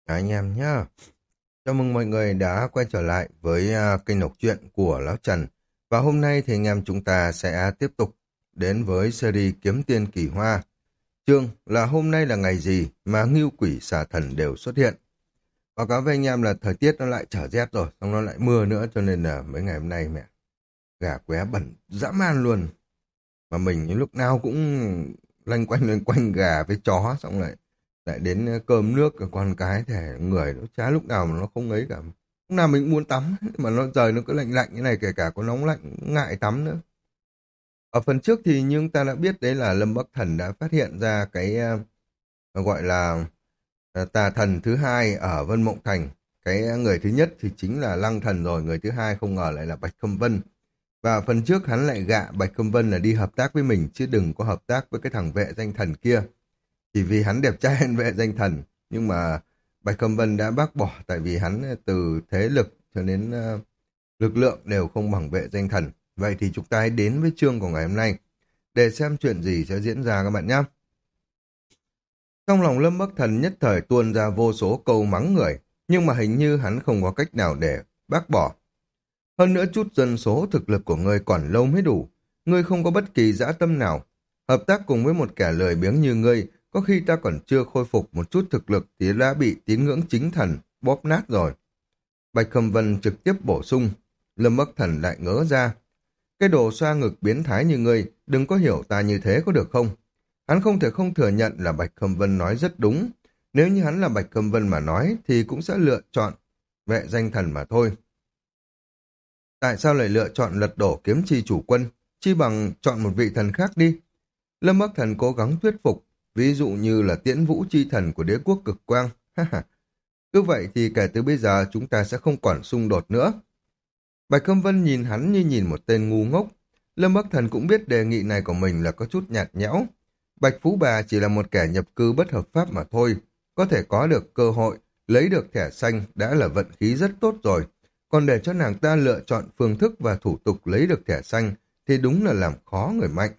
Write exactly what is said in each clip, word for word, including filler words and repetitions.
Anh em nhá, chào mừng mọi người đã quay trở lại với à, kênh đọc truyện của Lão Trần. Và hôm nay thì anh em chúng ta sẽ tiếp tục đến với series Kiếm Tiên Kỳ Hoa. Chương là hôm nay là ngày gì mà ngưu quỷ xà thần đều xuất hiện. Báo cáo với anh em là thời tiết nó lại trở rét rồi, xong nó lại mưa nữa cho nên là mấy ngày hôm nay mẹ gà qué bẩn dã man luôn. Mà mình những lúc nào cũng loanh quanh loanh quanh gà với chó xong lại lại đến ờ, cơm nước của con cái thì người nó chả lúc nào mà nó không ấy cả. Lúc nào mình cũng muốn tắm mà nó trời nó cứ lạnh lạnh như này, kể cả có nóng lạnh cũng ngại tắm nữa. Ở phần trước thì như chúng ta đã biết đấy là Lâm Bắc Thần đã phát hiện ra cái ờ, gọi là ờ, tà thần thứ hai ở Vân Mộng Thành. Cái ờ, người thứ nhất thì chính là Lăng Thần rồi, người thứ hai không ngờ lại là Bạch Khâm Vân. Và phần trước hắn lại gạ Bạch Khâm Vân là đi hợp tác với mình chứ đừng có hợp tác với cái thằng vệ danh thần kia. Chỉ vì hắn đẹp trai hơn vệ danh thần, nhưng mà Bạch Khâm Vân đã bác bỏ tại vì hắn từ thế lực cho đến ờ, lực lượng đều không bằng vệ danh thần. Vậy thì chúng ta hãy đến với chương của ngày hôm nay để xem chuyện gì sẽ diễn ra các bạn nhé. Trong lòng Lâm Bắc Thần nhất thời tuôn ra vô số câu mắng người, nhưng mà hình như hắn không có cách nào để bác bỏ. Hơn nữa chút dân số thực lực của ngươi còn lâu mới đủ. Ngươi không có bất kỳ dã tâm nào. Hợp tác cùng với một kẻ lười biếng như ngươi, có khi ta còn chưa khôi phục một chút thực lực thì đã bị tín ngưỡng chính thần bóp nát rồi. Bạch Khâm Vân trực tiếp bổ sung. Lâm Bắc Thần lại ngớ ra. Cái đồ xoa ngực biến thái như ngươi, đừng có hiểu ta như thế có được không? Hắn không thể không thừa nhận là Bạch Khâm Vân nói rất đúng. Nếu như hắn là Bạch Khâm Vân mà nói thì cũng sẽ lựa chọn vệ danh thần mà thôi. Tại sao lại lựa chọn lật đổ kiếm chi chủ quân, chi bằng chọn một vị thần khác đi? Lâm Bắc Thần cố gắng thuyết phục, ví dụ như là Tiễn Vũ chi thần của đế quốc cực quang. Cứ vậy thì kể từ bây giờ chúng ta sẽ không còn xung đột nữa. Bạch Khâm Vân nhìn hắn như nhìn một tên ngu ngốc. Lâm Bắc Thần cũng biết đề nghị này của mình là có chút nhạt nhẽo. Bạch Phú Bà chỉ là một kẻ nhập cư bất hợp pháp mà thôi. Có thể có được cơ hội, lấy được thẻ xanh đã là vận khí rất tốt rồi. Còn để cho nàng ta lựa chọn phương thức và thủ tục lấy được thẻ xanh thì đúng là làm khó người mạnh.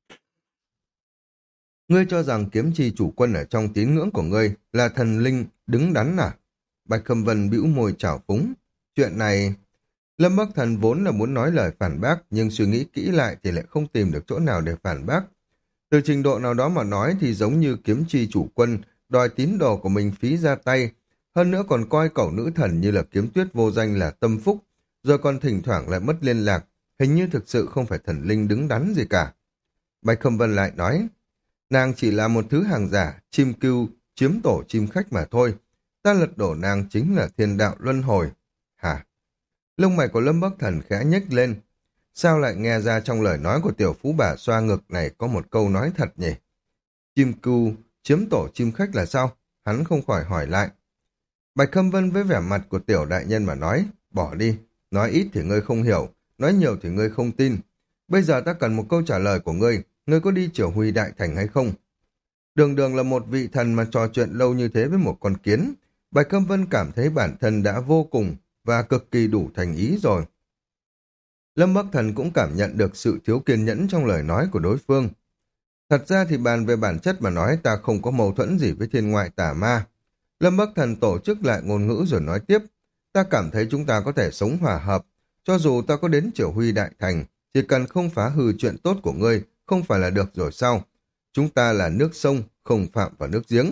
Ngươi cho rằng kiếm chi chủ quân ở trong tín ngưỡng của ngươi là thần linh đứng đắn à? Bạch Khâm Vân bĩu môi trào phúng. Chuyện này... Lâm Bắc Thần vốn là muốn nói lời phản bác, nhưng suy nghĩ kỹ lại thì lại không tìm được chỗ nào để phản bác. Từ trình độ nào đó mà nói thì giống như kiếm chi chủ quân, đòi tín đồ của mình phí ra tay, hơn nữa còn coi cẩu nữ thần như là kiếm tuyết vô danh là tâm phúc, rồi còn thỉnh thoảng lại mất liên lạc, hình như thực sự không phải thần linh đứng đắn gì cả. Bạch Khâm Vân lại nói, nàng chỉ là một thứ hàng giả, chim cưu, chiếm tổ chim khách mà thôi. Ta lật đổ nàng chính là thiên đạo luân hồi. Hả? Lông mày của Lâm Bắc Thần khẽ nhếch lên. Sao lại nghe ra trong lời nói của tiểu phú bà xoa ngực này có một câu nói thật nhỉ? Chim cưu, chiếm tổ chim khách là sao? Hắn không khỏi hỏi lại. Bạch Khâm Vân với vẻ mặt của tiểu đại nhân mà nói, bỏ đi, nói ít thì ngươi không hiểu, nói nhiều thì ngươi không tin. Bây giờ ta cần một câu trả lời của ngươi, ngươi có đi Triều Huy Đại Thành hay không? Đường đường là một vị thần mà trò chuyện lâu như thế với một con kiến. Bạch Khâm Vân cảm thấy bản thân đã vô cùng và cực kỳ đủ thành ý rồi. Lâm Bắc Thần cũng cảm nhận được sự thiếu kiên nhẫn trong lời nói của đối phương. Thật ra thì bàn về bản chất mà nói ta không có mâu thuẫn gì với thiên ngoại tà ma. Lâm Bắc Thần tổ chức lại ngôn ngữ rồi nói tiếp. Ta cảm thấy chúng ta có thể sống hòa hợp. Cho dù ta có đến Triều Huy Đại Thành, chỉ cần không phá hư chuyện tốt của ngươi, không phải là được rồi sao? Chúng ta là nước sông, không phạm vào nước giếng.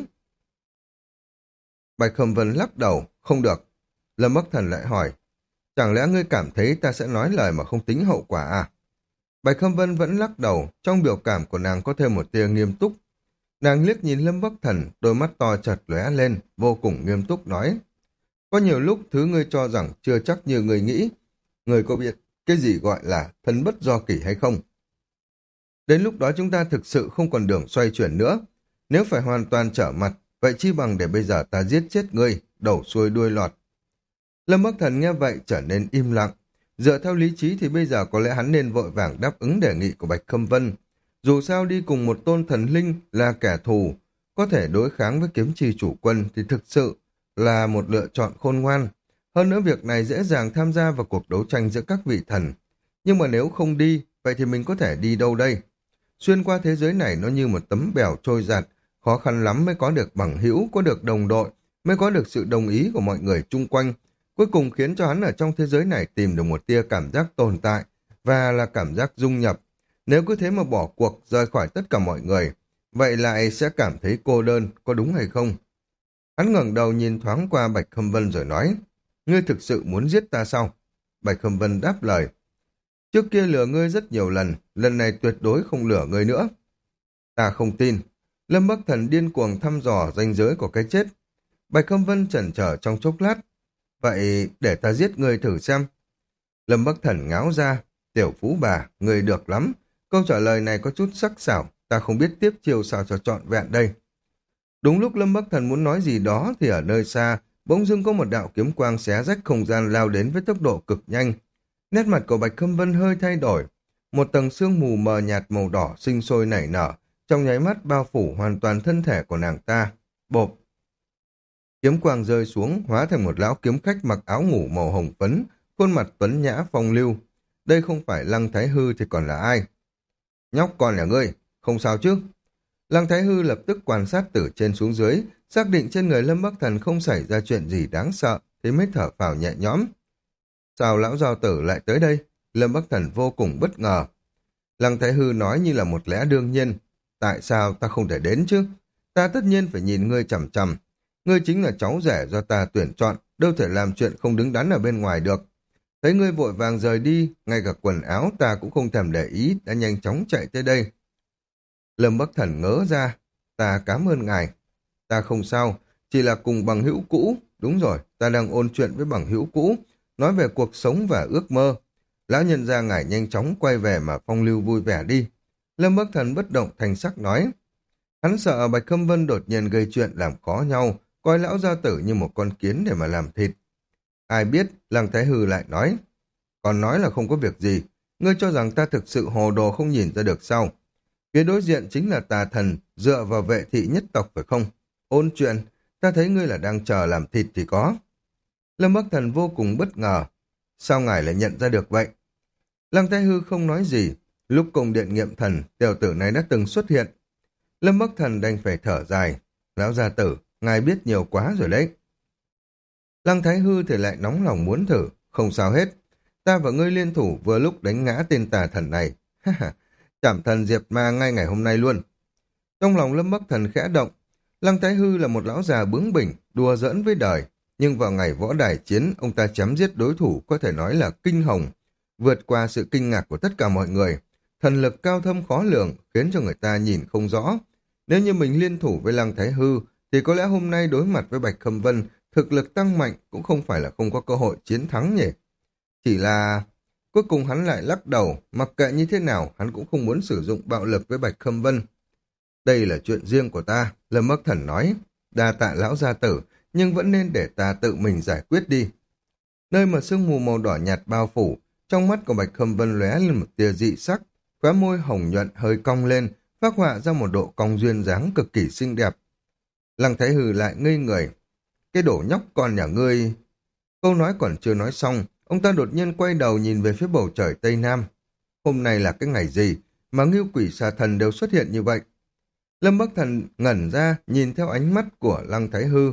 Bạch Khâm Vân lắc đầu, không được. Lâm Bắc Thần lại hỏi, chẳng lẽ ngươi cảm thấy ta sẽ nói lời mà không tính hậu quả à? Bạch Khâm Vân vẫn lắc đầu, trong biểu cảm của nàng có thêm một tia nghiêm túc. Nàng liếc nhìn Lâm Bắc Thần, đôi mắt to chật lóe lên, vô cùng nghiêm túc nói. Có nhiều lúc thứ ngươi cho rằng chưa chắc như ngươi nghĩ. Ngươi có biết cái gì gọi là thân bất do kỷ hay không? Đến lúc đó chúng ta thực sự không còn đường xoay chuyển nữa. Nếu phải hoàn toàn trở mặt, vậy chi bằng để bây giờ ta giết chết ngươi, đầu xuôi đuôi lọt. Lâm Bắc Thần nghe vậy trở nên im lặng. Dựa theo lý trí thì bây giờ có lẽ hắn nên vội vàng đáp ứng đề nghị của Bạch Khâm Vân. Dù sao đi cùng một tôn thần linh là kẻ thù, có thể đối kháng với kiếm trì chủ quân thì thực sự là một lựa chọn khôn ngoan. Hơn nữa việc này dễ dàng tham gia vào cuộc đấu tranh giữa các vị thần. Nhưng mà nếu không đi, vậy thì mình có thể đi đâu đây? Xuyên qua thế giới này nó như một tấm bèo trôi giạt, khó khăn lắm mới có được bằng hữu, có được đồng đội, mới có được sự đồng ý của mọi người chung quanh, cuối cùng khiến cho hắn ở trong thế giới này tìm được một tia cảm giác tồn tại và là cảm giác dung nhập. Nếu cứ thế mà bỏ cuộc rời khỏi tất cả mọi người, vậy lại sẽ cảm thấy cô đơn, có đúng hay không? Hắn ngẩng đầu nhìn thoáng qua Bạch Khâm Vân rồi nói, ngươi thực sự muốn giết ta sao? Bạch Khâm Vân đáp lời, trước kia lừa ngươi rất nhiều lần, lần này tuyệt đối không lừa ngươi nữa. Ta không tin. Lâm Bắc Thần điên cuồng thăm dò ranh giới của cái chết. Bạch Khâm Vân chần chờ trong chốc lát, vậy để ta giết ngươi thử xem. Lâm Bắc Thần ngáo ra, tiểu phú bà, ngươi được lắm. Câu trả lời này có chút sắc sảo, ta không biết tiếp chiêu sao cho trọn vẹn đây. Đúng lúc Lâm Bắc Thần muốn nói gì đó thì ở nơi xa, bỗng dưng có một đạo kiếm quang xé rách không gian lao đến với tốc độ cực nhanh. Nét mặt của Bạch Khâm Vân hơi thay đổi, một tầng sương mù mờ nhạt màu đỏ sinh sôi nảy nở, trong nháy mắt bao phủ hoàn toàn thân thể của nàng ta. Bộp! Kiếm quang rơi xuống, hóa thành một lão kiếm khách mặc áo ngủ màu hồng phấn, khuôn mặt tuấn nhã phong lưu. Đây không phải Lăng Thái Hư thì còn là ai? Nhóc con nhà ngươi, không sao chứ? Lăng Thái Hư lập tức quan sát từ trên xuống dưới, xác định trên người Lâm Bắc Thần không xảy ra chuyện gì đáng sợ, thì mới thở phào nhẹ nhõm. Sao lão giao tử lại tới đây? Lâm Bắc Thần vô cùng bất ngờ. Lăng Thái Hư nói như là một lẽ đương nhiên. Tại sao ta không thể đến chứ? Ta tất nhiên phải nhìn ngươi chằm chằm. Ngươi chính là cháu rể do ta tuyển chọn, đâu thể làm chuyện không đứng đắn ở bên ngoài được. Thấy ngươi vội vàng rời đi, ngay cả quần áo ta cũng không thèm để ý, đã nhanh chóng chạy tới đây. Lâm Bắc Thần ngớ ra, ta cảm ơn ngài. Ta không sao, chỉ là cùng bằng hữu cũ. Đúng rồi, ta đang ôn chuyện với bằng hữu cũ, nói về cuộc sống và ước mơ. Lão nhân gia ngài nhanh chóng quay về mà phong lưu vui vẻ đi. Lâm Bắc Thần bất động thành sắc nói. Hắn sợ Bạch Khâm Vân đột nhiên gây chuyện làm khó nhau, coi lão gia tử như một con kiến để mà làm thịt. Ai biết, Lăng Thái Hư lại nói. Còn nói là không có việc gì, ngươi cho rằng ta thực sự hồ đồ không nhìn ra được sao? Phía đối diện chính là tà thần, dựa vào vệ thị nhất tộc phải không? Ôn chuyện, ta thấy ngươi là đang chờ làm thịt thì có. Lâm Bắc Thần vô cùng bất ngờ. Sao ngài lại nhận ra được vậy? Lăng Thái Hư không nói gì. Lúc cùng điện nghiệm thần, tiểu tử này đã từng xuất hiện. Lâm Bắc Thần đành phải thở dài. Lão gia tử, ngài biết nhiều quá rồi đấy. Lăng Thái Hư thì lại nóng lòng muốn thử. Không sao hết. Ta và ngươi liên thủ vừa lúc đánh ngã tên tà thần này. Trảm thần diệt ma ngay ngày hôm nay luôn. Trong lòng Lâm Bắc Thần khẽ động. Lăng Thái Hư là một lão già bướng bỉnh, đùa giỡn với đời. Nhưng vào ngày võ đài chiến, ông ta chém giết đối thủ có thể nói là kinh hồng, vượt qua sự kinh ngạc của tất cả mọi người. Thần lực cao thâm khó lường, khiến cho người ta nhìn không rõ. Nếu như mình liên thủ với Lăng Thái Hư, thì có lẽ hôm nay đối mặt với Bạch Khâm Vân, thực lực tăng mạnh cũng không phải là không có cơ hội chiến thắng nhỉ. Chỉ là... Cuối cùng hắn lại lắc đầu, mặc kệ như thế nào, hắn cũng không muốn sử dụng bạo lực với Bạch Khâm Vân. Đây là chuyện riêng của ta, Lâm Bắc Thần nói. Đa tạ lão gia tử, nhưng vẫn nên để ta tự mình giải quyết đi. Nơi mà sương mù màu đỏ nhạt bao phủ, trong mắt của Bạch Khâm Vân lóe lên một tia dị sắc, khóe môi hồng nhuận hơi cong lên, phác họa ra một độ cong duyên dáng cực kỳ xinh đẹp. Lăng Thái Hư lại ngây người. Cái đổ nhóc con nhà ngươi... Câu nói còn chưa nói xong, ông ta đột nhiên quay đầu nhìn về phía bầu trời Tây Nam. Hôm nay là cái ngày gì mà Ngưu Quỷ Xà Thần đều xuất hiện như vậy? Lâm Bắc Thần ngẩn ra nhìn theo ánh mắt của Lăng Thái Hư.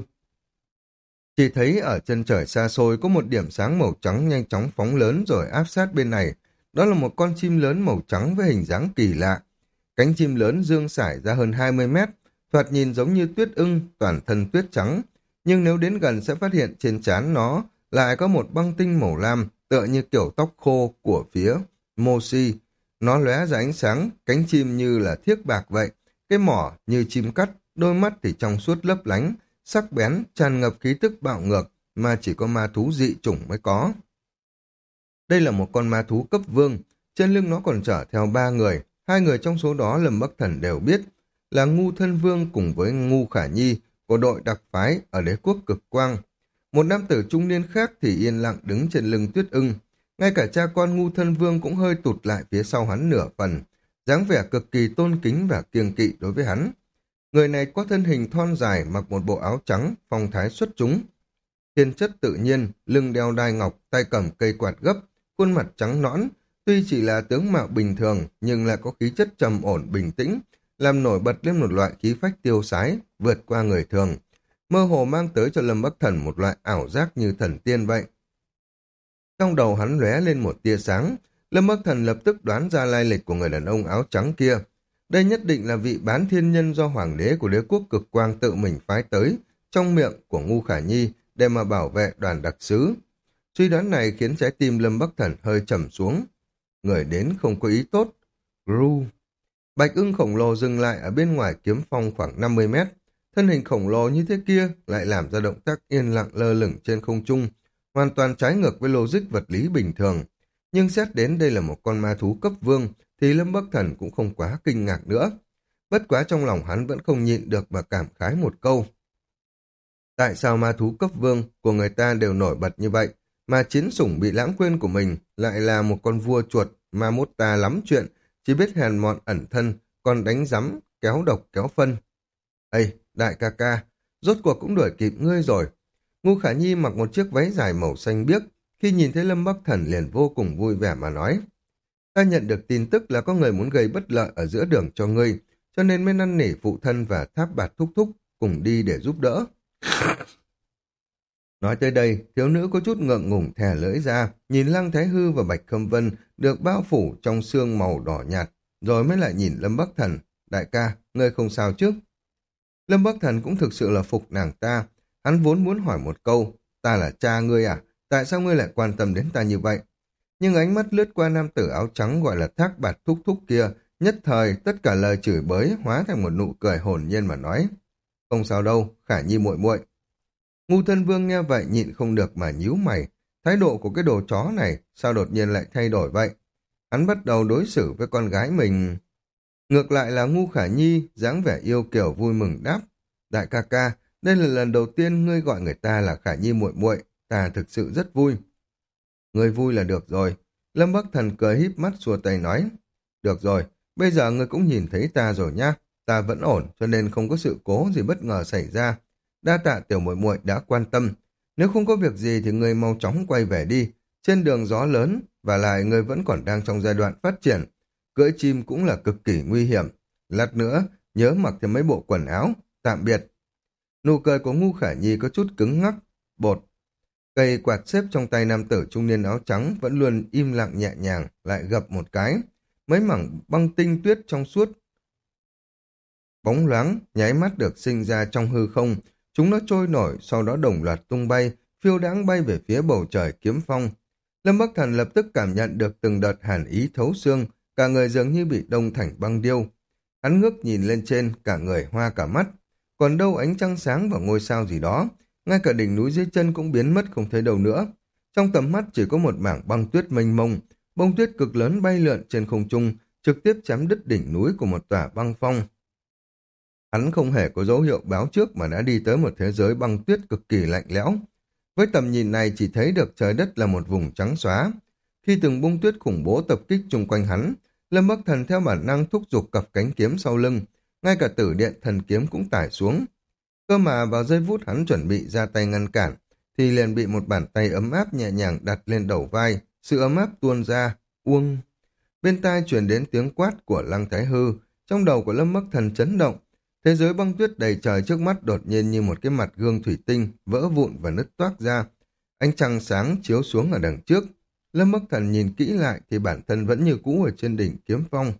Chỉ thấy ở chân trời xa xôi có một điểm sáng màu trắng nhanh chóng phóng lớn rồi áp sát bên này. Đó là một con chim lớn màu trắng với hình dáng kỳ lạ. Cánh chim lớn dương sải ra hơn hai mươi mét, thoạt nhìn giống như tuyết ưng, toàn thân tuyết trắng. Nhưng nếu đến gần sẽ phát hiện trên trán nó lại có một băng tinh màu lam, tựa như kiểu tóc khô của phía Mosi. Nó lóe ra ánh sáng, cánh chim như là thiếc bạc vậy, cái mỏ như chim cắt, đôi mắt thì trong suốt lấp lánh, sắc bén, tràn ngập khí tức bạo ngược mà chỉ có ma thú dị chủng mới có. Đây là một con ma thú cấp vương, trên lưng nó còn chở theo ba người, hai người trong số đó Lâm Bắc Thần đều biết, là Ngu Thân Vương cùng với Ngu Khả Nhi của đội đặc phái ở đế quốc Cực Quang. Một nam tử trung niên khác thì yên lặng đứng trên lưng tuyết ưng, ngay cả cha con Ngu Thân Vương cũng hơi tụt lại phía sau hắn nửa phần, dáng vẻ cực kỳ tôn kính và kiêng kỵ đối với hắn. Người này có thân hình thon dài, mặc một bộ áo trắng, phong thái xuất chúng. Thiên chất tự nhiên, lưng đeo đai ngọc, tay cầm cây quạt gấp, khuôn mặt trắng nõn, tuy chỉ là tướng mạo bình thường nhưng lại có khí chất trầm ổn bình tĩnh, làm nổi bật lên một loại khí phách tiêu sái, vượt qua người thường. mơ hồ mang tới cho Lâm Bắc Thần một loại ảo giác như thần tiên vậy. Trong đầu hắn lóe lên một tia sáng, Lâm Bắc Thần lập tức đoán ra lai lịch của người đàn ông áo trắng kia. Đây nhất định là vị bán thiên nhân do hoàng đế của đế quốc cực quang tự mình phái tới, trong miệng của Ngu Khả Nhi để mà bảo vệ đoàn đặc sứ. Suy đoán này khiến trái tim Lâm Bắc Thần hơi trầm xuống. Người đến không có ý tốt. Gru. Bạch ưng khổng lồ dừng lại ở bên ngoài kiếm phong khoảng năm mươi mét. Thân hình khổng lồ như thế kia lại làm ra động tác yên lặng lơ lửng trên không trung, hoàn toàn trái ngược với logic vật lý bình thường. Nhưng xét đến đây là một con ma thú cấp vương, thì Lâm Bắc Thần cũng không quá kinh ngạc nữa. Bất quá trong lòng hắn vẫn không nhịn được mà cảm khái một câu. Tại sao ma thú cấp vương của người ta đều nổi bật như vậy, mà chiến sủng bị lãng quên của mình lại là một con vua chuột ma mốt ta lắm chuyện, chỉ biết hèn mọn ẩn thân, còn đánh rắm, kéo độc kéo phân. Ây, đại ca ca, rốt cuộc cũng đuổi kịp ngươi rồi. Ngu Khả Nhi mặc một chiếc váy dài màu xanh biếc, khi nhìn thấy Lâm Bắc Thần liền vô cùng vui vẻ mà nói. Ta nhận được tin tức là có người muốn gây bất lợi ở giữa đường cho ngươi, cho nên mới năn nỉ phụ thân và Tháp Bạt thúc thúc cùng đi để giúp đỡ. Nói tới đây, thiếu nữ có chút ngượng ngùng thè lưỡi ra, nhìn Lăng Thái Hư và Bạch Khâm Vân được bao phủ trong sương màu đỏ nhạt, rồi mới lại nhìn Lâm Bắc Thần. Đại ca, ngươi không sao chứ? Lâm Bắc Thần cũng thực sự là phục nàng ta. Hắn vốn muốn hỏi một câu, ta là cha ngươi à? Tại sao ngươi lại quan tâm đến ta như vậy? Nhưng ánh mắt lướt qua nam tử áo trắng gọi là Thác Bạt thúc thúc kia, nhất thời tất cả lời chửi bới hóa thành một nụ cười hồn nhiên mà nói. Không sao đâu, Khả Nhi muội muội. Ngu Thân Vương nghe vậy nhịn không được mà nhíu mày. Thái độ của cái đồ chó này sao đột nhiên lại thay đổi vậy? Hắn bắt đầu đối xử với con gái mình. Ngược lại là Ngu Khả Nhi dáng vẻ yêu kiều vui mừng đáp. Đại ca ca, đây là lần đầu tiên ngươi gọi người ta là Khả Nhi muội muội, ta thực sự rất vui. Ngươi vui là được rồi. Lâm Bắc Thần cười híp mắt xua tay nói. Được rồi, bây giờ ngươi cũng nhìn thấy ta rồi nhá. Ta vẫn ổn, cho nên không có sự cố gì bất ngờ xảy ra. Đa tạ tiểu muội muội đã quan tâm. Nếu không có việc gì thì ngươi mau chóng quay về đi. Trên đường gió lớn, và lại ngươi vẫn còn đang trong giai đoạn phát triển. Cưỡi chim cũng là cực kỳ nguy hiểm. Lát nữa, nhớ mặc thêm mấy bộ quần áo. Tạm biệt. Nụ cười của Ngu Khả Nhi có chút cứng ngắc. Bột. Cây quạt xếp trong tay nam tử trung niên áo trắng vẫn luôn im lặng nhẹ nhàng, lại gập một cái. Mấy mảng băng tinh tuyết trong suốt bóng loáng, nháy mắt được sinh ra trong hư không. Chúng nó trôi nổi, sau đó đồng loạt tung bay, phiêu đãng bay về phía bầu trời kiếm phong. Lâm Bắc Thần lập tức cảm nhận được từng đợt hàn ý thấu xương, cả người dường như bị đông thành băng điêu. Hắn ngước nhìn lên trên, cả người hoa cả mắt. Còn đâu ánh trăng sáng và ngôi sao gì đó, ngay cả đỉnh núi dưới chân cũng biến mất không thấy đâu nữa. Trong tầm mắt chỉ có một mảng băng tuyết mênh mông, bông tuyết cực lớn bay lượn trên không trung, trực tiếp chém đứt đỉnh núi của một tòa băng phong. Hắn không hề có dấu hiệu báo trước mà đã đi tới một thế giới băng tuyết cực kỳ lạnh lẽo. Với tầm nhìn này chỉ thấy được trời đất là một vùng trắng xóa. Khi từng bông tuyết khủng bố tập kích chung quanh hắn, Lâm Bắc Thần theo bản năng thúc giục cặp cánh kiếm sau lưng, ngay cả tử điện thần kiếm cũng tải xuống. Cơ mà vào giây phút hắn chuẩn bị ra tay ngăn cản, thì liền bị một bàn tay ấm áp nhẹ nhàng đặt lên đầu vai, sự ấm áp tuôn ra, uông. Bên tai truyền đến tiếng quát của Lăng Thái Hư, trong đầu của Lâm Bắc Thần chấn động. Thế giới băng tuyết đầy trời trước mắt đột nhiên như một cái mặt gương thủy tinh, vỡ vụn và nứt toác ra. Ánh trăng sáng chiếu xuống ở đằng trước. Lâm Bắc Thần nhìn kỹ lại thì bản thân vẫn như cũ ở trên đỉnh kiếm phong.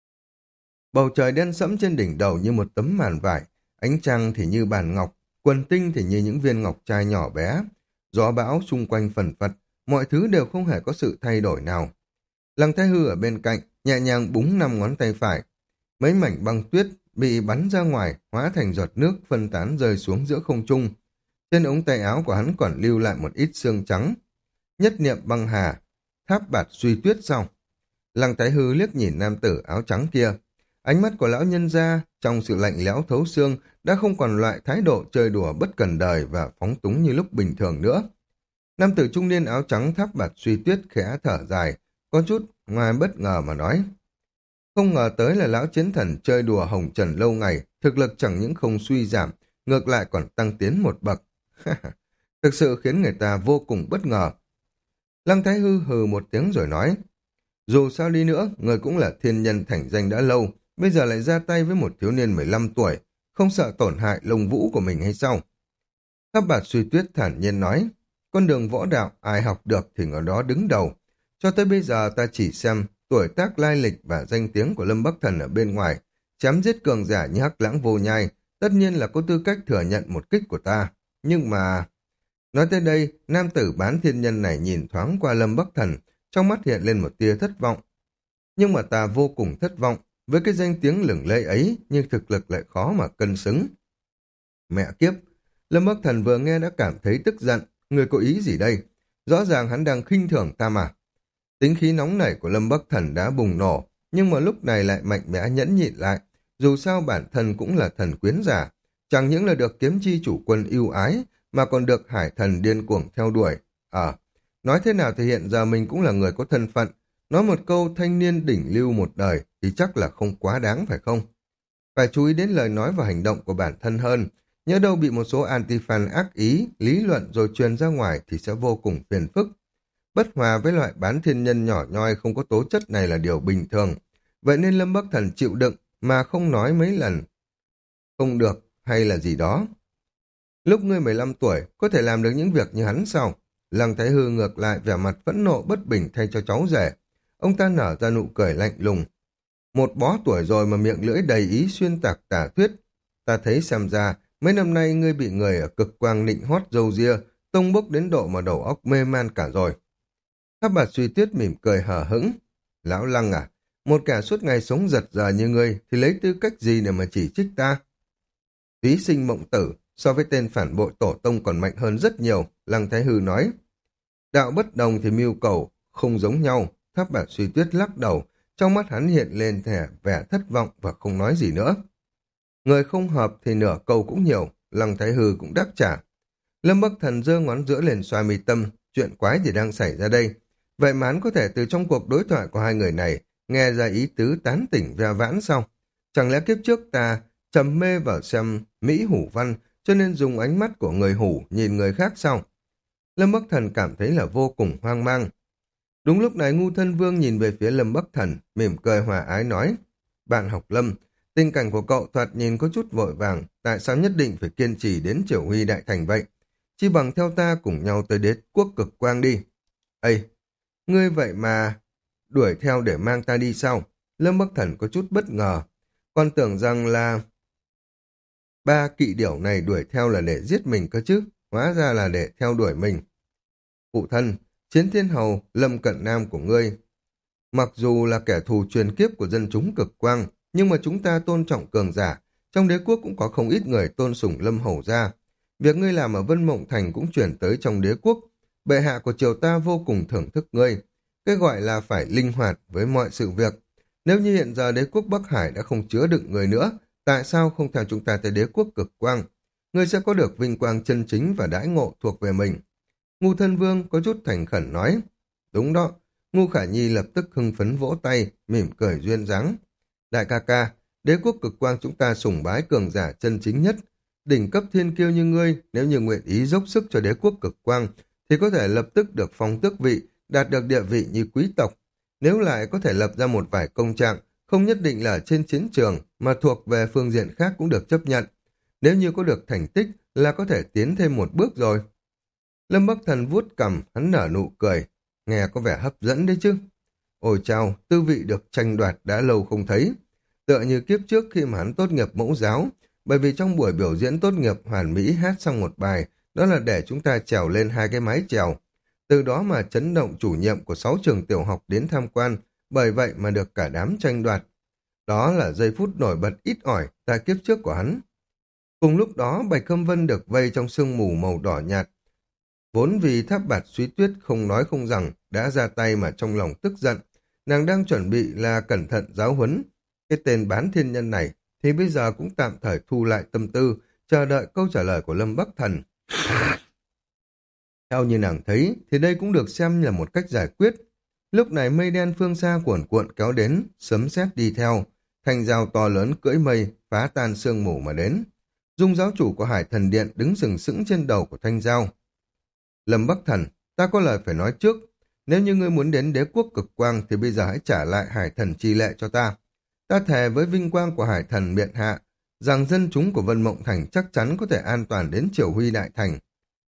Bầu trời đen sẫm trên đỉnh đầu như một tấm màn vải, ánh trăng thì như bàn ngọc, quần tinh thì như những viên ngọc trai nhỏ bé. Gió bão xung quanh phần phật, mọi thứ đều không hề có sự thay đổi nào. Lăng Thái Hư ở bên cạnh, nhẹ nhàng búng năm ngón tay phải. Mấy mảnh băng tuyết bị bắn ra ngoài, hóa thành giọt nước phân tán rơi xuống giữa không trung. Trên ống tay áo của hắn còn lưu lại một ít xương trắng. Nhất niệm băng hà, Tháp Bạt suy tuyết sau. Lăng Thái Hư liếc nhìn nam tử áo trắng kia. Ánh mắt của lão nhân gia trong sự lạnh lẽo thấu xương đã không còn loại thái độ chơi đùa bất cần đời và phóng túng như lúc bình thường nữa. Nam tử trung niên áo trắng Tháp Bạt suy tuyết khẽ thở dài, có chút ngoài bất ngờ mà nói. Không ngờ tới là lão chiến thần chơi đùa hồng trần lâu ngày, thực lực chẳng những không suy giảm, ngược lại còn tăng tiến một bậc. Thực sự khiến người ta vô cùng bất ngờ. Lăng Thái Hư hừ một tiếng rồi nói, dù sao đi nữa, người cũng là thiên nhân thành danh đã lâu, bây giờ lại ra tay với một thiếu niên mười lăm tuổi, không sợ tổn hại lông vũ của mình hay sao? Tháp Bạt Suy Tuyết thản nhiên nói, con đường võ đạo ai học được thì ở đó đứng đầu. Cho tới bây giờ ta chỉ xem tuổi tác, lai lịch và danh tiếng của Lâm Bắc Thần ở bên ngoài, chém giết cường giả như Hắc Lãng Vô Nhai, tất nhiên là có tư cách thừa nhận một kích của ta. Nhưng mà... Nói tới đây, nam tử bán thiên nhân này nhìn thoáng qua Lâm Bắc Thần, trong mắt hiện lên một tia thất vọng. Nhưng mà ta vô cùng thất vọng, với cái danh tiếng lừng lẫy ấy, nhưng thực lực lại khó mà cân xứng. Mẹ kiếp! Lâm Bắc Thần vừa nghe đã cảm thấy tức giận, người có ý gì đây? Rõ ràng hắn đang khinh thường ta mà. Tính khí nóng nảy của Lâm Bắc Thần đã bùng nổ, nhưng mà lúc này lại mạnh mẽ nhẫn nhịn lại. Dù sao bản thân cũng là thần quyến giả, chẳng những là được kiếm chi chủ quân ưu ái, mà còn được hải thần điên cuồng theo đuổi. Ờ, nói thế nào thì hiện giờ mình cũng là người có thân phận, nói một câu thanh niên đỉnh lưu một đời thì chắc là không quá đáng phải không? Phải chú ý đến lời nói và hành động của bản thân hơn, nhớ đâu bị một số anti-fan ác ý, lý luận rồi truyền ra ngoài thì sẽ vô cùng phiền phức. Bất hòa với loại bán thiên nhân nhỏ nhoi không có tố chất này là điều bình thường. Vậy nên Lâm Bắc Thần chịu đựng mà không nói mấy lần. Không được hay là gì đó. Lúc ngươi mười lăm tuổi có thể làm được những việc như hắn sao? Lăng Thái Hư ngược lại vẻ mặt phẫn nộ bất bình thay cho cháu rể. Ông ta nở ra nụ cười lạnh lùng. Một bó tuổi rồi mà miệng lưỡi đầy ý xuyên tạc tả thuyết. Ta thấy xem ra mấy năm nay ngươi bị người ở cực quang nịnh hót dâu ria, tông bốc đến độ mà đầu óc mê man cả rồi. Tháp Bạt Suy Tuyết mỉm cười hờ hững. Lão Lăng à, một kẻ suốt ngày sống giật giờ như ngươi thì lấy tư cách gì để mà chỉ trích ta? Túy Sinh Mộng Tử so với tên phản bội tổ tông còn mạnh hơn rất nhiều, Lăng Thái Hư nói. Đạo bất đồng thì mưu cầu không giống nhau, Tháp Bạt Suy Tuyết lắc đầu, trong mắt hắn hiện lên thẻ vẻ thất vọng và không nói gì nữa. Người không hợp thì nửa câu cũng nhiều, Lăng Thái Hư cũng đáp trả. Lâm Bắc Thần giơ ngón giữa lên xoa mi tâm, chuyện quái gì đang xảy ra đây? Vậy mà hắn có thể từ trong cuộc đối thoại của hai người này nghe ra ý tứ tán tỉnh ve vãn sao? Chẳng lẽ kiếp trước ta trầm mê vào xem Mỹ Hủ Văn cho nên dùng ánh mắt của người Hủ nhìn người khác sao? Lâm Bắc Thần cảm thấy là vô cùng hoang mang. Đúng lúc này Ngu Thân Vương nhìn về phía Lâm Bắc Thần, mỉm cười hòa ái nói, bạn học Lâm, tình cảnh của cậu thoạt nhìn có chút vội vàng, tại sao nhất định phải kiên trì đến Triều Huy Đại Thành vậy? Chi bằng theo ta cùng nhau tới đế quốc cực quang đi. Ây, ngươi vậy mà đuổi theo để mang ta đi sao? Lâm Bắc Thần có chút bất ngờ, còn tưởng rằng là ba kỵ điểu này đuổi theo là để giết mình cơ chứ, hóa ra là để theo đuổi mình. Phụ thân, Chiến Thiên Hầu, Lâm Cận Nam của ngươi, mặc dù là kẻ thù truyền kiếp của dân chúng cực quang, nhưng mà chúng ta tôn trọng cường giả, trong đế quốc cũng có không ít người tôn sùng Lâm Hầu gia. Việc ngươi làm ở Vân Mộng Thành cũng chuyển tới trong đế quốc, bệ hạ của triều ta vô cùng thưởng thức ngươi. Cái gọi là phải linh hoạt với mọi sự việc. Nếu như hiện giờ đế quốc Bắc Hải đã không chứa đựng người nữa, tại sao không theo chúng ta tới đế quốc cực quang? Ngươi sẽ có được vinh quang chân chính và đãi ngộ thuộc về mình. Ngu Thân Vương có chút thành khẩn nói. Đúng đó. Ngu Khả Nhi lập tức hưng phấn vỗ tay, mỉm cười duyên dáng. Đại ca ca, đế quốc cực quang chúng ta sùng bái cường giả chân chính nhất. Đỉnh cấp thiên kiêu như ngươi, nếu như nguyện ý dốc sức cho đế quốc cực quang, thì có thể lập tức được phong tước vị, đạt được địa vị như quý tộc. Nếu lại có thể lập ra một vài công trạng, không nhất định là trên chiến trường, mà thuộc về phương diện khác cũng được chấp nhận. Nếu như có được thành tích là có thể tiến thêm một bước rồi. Lâm Bắc Thần vuốt cằm, hắn nở nụ cười, nghe có vẻ hấp dẫn đấy chứ. Ôi chao, tư vị được tranh đoạt đã lâu không thấy. Tựa như kiếp trước khi mà hắn tốt nghiệp mẫu giáo, bởi vì trong buổi biểu diễn tốt nghiệp hoàn mỹ hát xong một bài, đó là để chúng ta trèo lên hai cái mái chèo. Từ đó mà chấn động chủ nhiệm của sáu trường tiểu học đến tham quan, bởi vậy mà được cả đám tranh đoạt. Đó là giây phút nổi bật ít ỏi tại kiếp trước của hắn. Cùng lúc đó, Bạch Khâm Vân được vây trong sương mù màu đỏ nhạt. Vốn vì Tháp Bạt Suy Tuyết không nói không rằng, đã ra tay mà trong lòng tức giận. Nàng đang chuẩn bị là cẩn thận giáo huấn. Cái tên bán thiên nhân này thì bây giờ cũng tạm thời thu lại tâm tư, chờ đợi câu trả lời của Lâm Bắc Thần. Theo như nàng thấy, thì đây cũng được xem là một cách giải quyết. Lúc này mây đen phương xa cuồn cuộn kéo đến, sấm sét đi theo. Thanh dao to lớn cưỡi mây, phá tan sương mù mà đến. Dung giáo chủ của Hải Thần Điện đứng sừng sững trên đầu của thanh dao. Lâm Bắc Thần, ta có lời phải nói trước. Nếu như ngươi muốn đến đế quốc cực quang thì bây giờ hãy trả lại Hải Thần chi lệ cho ta. Ta thề với vinh quang của Hải Thần miện hạ, rằng dân chúng của Vân Mộng Thành chắc chắn có thể an toàn đến Triều Huy Đại Thành.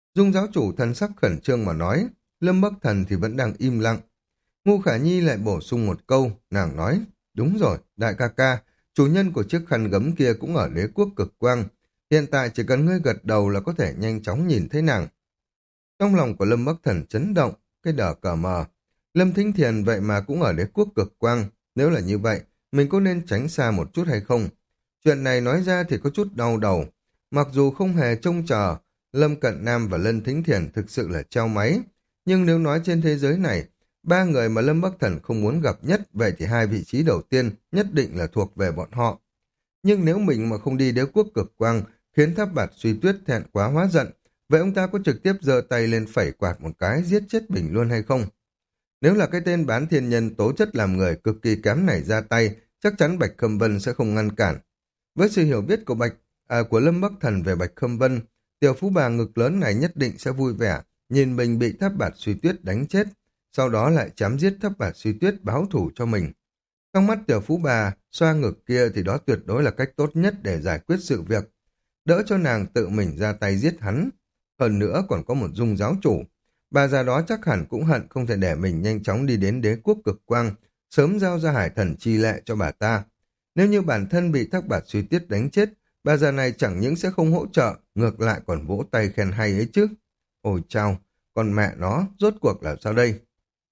Dung giáo chủ thần sắc khẩn trương mà nói, Lâm Bắc Thần thì vẫn đang im lặng. Ngu Khả Nhi lại bổ sung một câu, nàng nói, đúng rồi, đại ca ca, chủ nhân của chiếc khăn gấm kia cũng ở đế quốc cực quang. Hiện tại chỉ cần ngươi gật đầu là có thể nhanh chóng nhìn thấy nàng. Trong lòng của Lâm Bắc Thần chấn động, cái đờ cờ mờ. Lâm Thính Thiền vậy mà cũng ở đế quốc cực quang. Nếu là như vậy, mình có nên tránh xa một chút hay không? Chuyện này nói ra thì có chút đau đầu. Mặc dù không hề trông chờ, Lâm Cận Nam và Lâm Thính Thiền thực sự là treo máy. Nhưng nếu nói trên thế giới này, ba người mà Lâm Bắc Thần không muốn gặp nhất, vậy thì hai vị trí đầu tiên nhất định là thuộc về bọn họ. Nhưng nếu mình mà không đi đế quốc cực quang, khiến Tháp Bạt Suy Tuyết thẹn quá hóa giận, vậy ông ta có trực tiếp giơ tay lên phẩy quạt một cái giết chết mình luôn hay không? Nếu là cái tên bán thiên nhân tố chất làm người cực kỳ kém này ra tay, chắc chắn Bạch Khâm Vân sẽ không ngăn cản. Với sự hiểu biết của Bạch à, của Lâm Bắc Thần về Bạch Khâm Vân, tiểu phú bà ngực lớn này nhất định sẽ vui vẻ, nhìn mình bị Tháp Bạt Suy Tuyết đánh chết, sau đó lại chém giết Tháp Bạt Suy Tuyết báo thù cho mình. Trong mắt tiểu phú bà, xoa ngực kia thì đó tuyệt đối là cách tốt nhất để giải quyết sự việc. Đỡ cho nàng tự mình ra tay giết hắn. Hơn nữa còn có một dung giáo chủ. Bà già đó chắc hẳn cũng hận không thể để mình nhanh chóng đi đến đế quốc cực quang, sớm giao ra hải thần chi lệ cho bà ta. Nếu như bản thân bị Thác Bạt Suy Tuyết đánh chết, bà già này chẳng những sẽ không hỗ trợ, ngược lại còn vỗ tay khen hay ấy chứ. Ôi chao, còn mẹ nó, rốt cuộc là sao đây?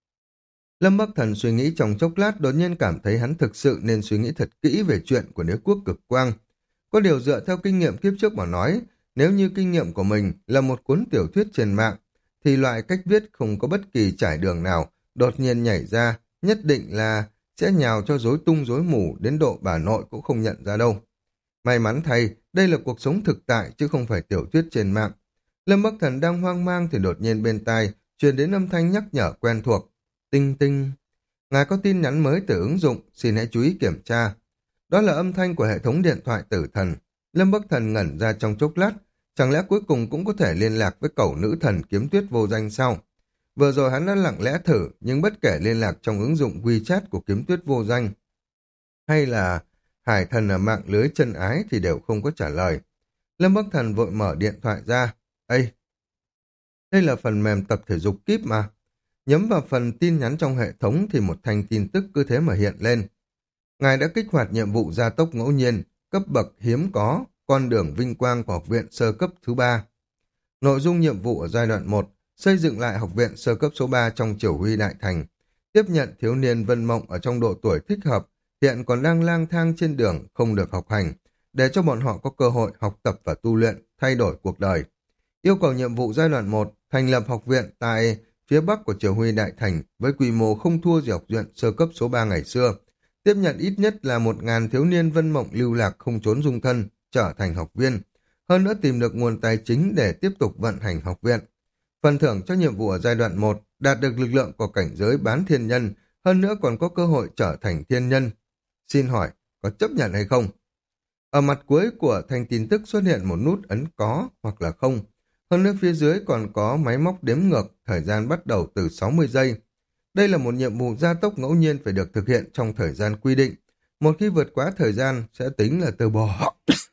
Lâm Bắc Thần suy nghĩ trong chốc lát, đột nhiên cảm thấy hắn thực sự nên suy nghĩ thật kỹ về chuyện của đế quốc cực quang. Có điều dựa theo kinh nghiệm kiếp trước mà nói, nếu như kinh nghiệm của mình là một cuốn tiểu thuyết trên mạng, thì loại cách viết không có bất kỳ trải đường nào đột nhiên nhảy ra, nhất định là sẽ nhào cho rối tung rối mù đến độ bà nội cũng không nhận ra đâu. May mắn thay, đây là cuộc sống thực tại chứ không phải tiểu thuyết trên mạng. Lâm Bắc Thần đang hoang mang thì đột nhiên bên tai truyền đến âm thanh nhắc nhở quen thuộc. Tinh tinh. Ngài có tin nhắn mới từ ứng dụng, xin hãy chú ý kiểm tra. Đó là âm thanh của hệ thống điện thoại tử thần. Lâm Bắc Thần ngẩn ra trong chốc lát, chẳng lẽ cuối cùng cũng có thể liên lạc với cẩu nữ thần kiếm tuyết vô danh sao? Vừa rồi hắn đã lặng lẽ thử, nhưng bất kể liên lạc trong ứng dụng WeChat của kiếm tuyết vô danh, hay là hải thần ở mạng lưới chân ái thì đều không có trả lời. Lâm Bắc Thần vội mở điện thoại ra. Ây, đây là phần mềm tập thể dục kíp mà. Nhấn vào phần tin nhắn trong hệ thống thì một thanh tin tức cứ thế mà hiện lên. Ngài đã kích hoạt nhiệm vụ gia tốc ngẫu nhiên, cấp bậc hiếm có, con đường vinh quang của học viện sơ cấp thứ ba. Nội dung nhiệm vụ ở giai đoạn một, xây dựng lại học viện sơ cấp số ba trong Triều Huy Đại Thành, tiếp nhận thiếu niên Vân Mộng ở trong độ tuổi thích hợp, hiện còn đang lang thang trên đường không được học hành, để cho bọn họ có cơ hội học tập và tu luyện, thay đổi cuộc đời. Yêu cầu nhiệm vụ giai đoạn một, thành lập học viện tại phía bắc của Triều Huy Đại Thành với quy mô không thua gì học viện sơ cấp số ba ngày xưa, tiếp nhận ít nhất là một ngàn thiếu niên Vân Mộng lưu lạc không trốn dung thân, trở thành học viên, hơn nữa tìm được nguồn tài chính để tiếp tục vận hành học viện. Phần thưởng cho nhiệm vụ ở giai đoạn một, đạt được lực lượng của cảnh giới bán thiên nhân, hơn nữa còn có cơ hội trở thành thiên nhân. Xin hỏi, có chấp nhận hay không? Ở mặt cuối của thanh tin tức xuất hiện một nút ấn có hoặc là không. Hơn nữa phía dưới còn có máy móc đếm ngược, thời gian bắt đầu từ sáu mươi giây. Đây là một nhiệm vụ gia tốc ngẫu nhiên phải được thực hiện trong thời gian quy định. Một khi vượt quá thời gian sẽ tính là từ bỏ.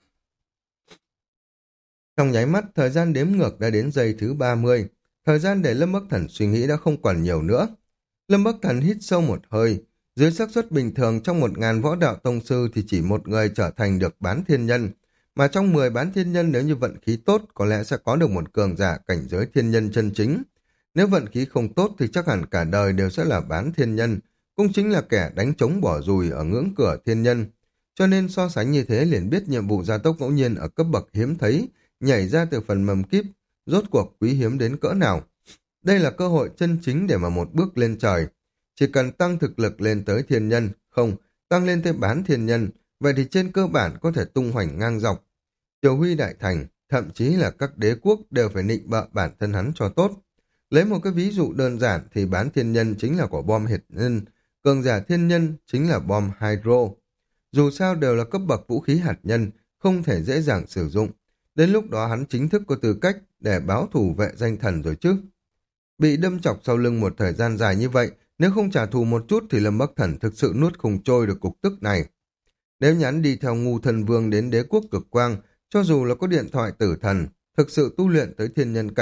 Trong nháy mắt, thời gian đếm ngược đã đến giây thứ ba mươi. Thời gian để Lâm Bắc Thần suy nghĩ đã không còn nhiều nữa. Lâm Bắc Thần hít sâu một hơi. Dưới xác suất bình thường trong một ngàn võ đạo tông sư thì chỉ một người trở thành được bán thiên nhân. Mà trong mười bán thiên nhân nếu như vận khí tốt có lẽ sẽ có được một cường giả cảnh giới thiên nhân chân chính. Nếu vận khí không tốt thì chắc hẳn cả đời đều sẽ là bán thiên nhân, cũng chính là kẻ đánh trống bỏ dùi ở ngưỡng cửa thiên nhân. Cho nên so sánh như thế liền biết nhiệm vụ gia tốc ngẫu nhiên ở cấp bậc hiếm thấy, nhảy ra từ phần mầm kíp, rốt cuộc quý hiếm đến cỡ nào. Đây là cơ hội chân chính để mà một bước lên trời. Chỉ cần tăng thực lực lên tới thiên nhân, không, tăng lên tới bán thiên nhân, vậy thì trên cơ bản có thể tung hoành ngang dọc. Triều Huy Đại Thành, thậm chí là các đế quốc đều phải nịnh bợ bản thân hắn cho tốt. Lấy một cái ví dụ đơn giản thì bán thiên nhân chính là quả bom hạt nhân, cường giả thiên nhân chính là bom hydro. Dù sao đều là cấp bậc vũ khí hạt nhân, không thể dễ dàng sử dụng. Đến lúc đó hắn chính thức có tư cách để báo thù vệ danh thần rồi chứ. Bị đâm chọc sau lưng một thời gian dài như vậy, nếu không trả thù một chút thì Lâm Bắc Thần thực sự nuốt không trôi được cục tức này. Nếu nhắn đi theo ngu thần vương đến đế quốc cực quang, cho dù là có điện thoại tử thần, thực sự tu luyện tới thiên nhân cảnh,